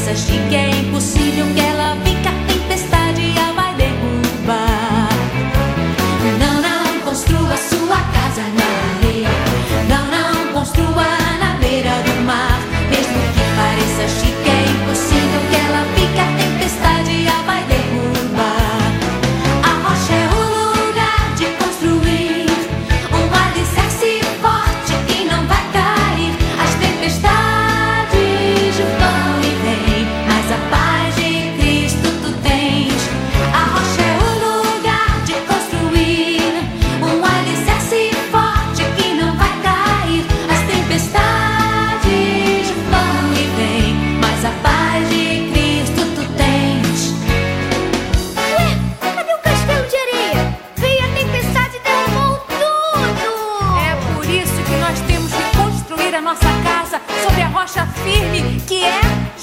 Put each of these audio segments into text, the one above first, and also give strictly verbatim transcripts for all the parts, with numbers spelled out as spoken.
pareça chique, é impossível que ela fique, a tempestade a vai derrubar. Não, não construa sua casa na areia. Não, não construa na beira do mar. Mesmo que pareça chique, é impossível que ela fique, a tempestade a vai derrubar. A rocha é o lugar de construir um alicerce forte que não vai cair. As tempestades vão e vêm, mas a paz de Cristo tu tens. A rocha é o lugar de construir um alicerce forte que não vai cair. As tempestades vão e vêm, mas a paz de Cristo tu tens. Ué, cadê o castelo de areia? Veio a tempestade e derrubou tudo! É por isso que nós temos que construir a nossa casa sobre a rocha firme que é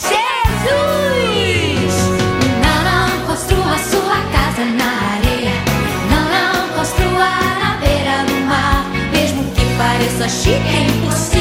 Jesus. Não, não construa sua casa na areia. Não, não construa na beira do mar. Mesmo que pareça chique, é impossível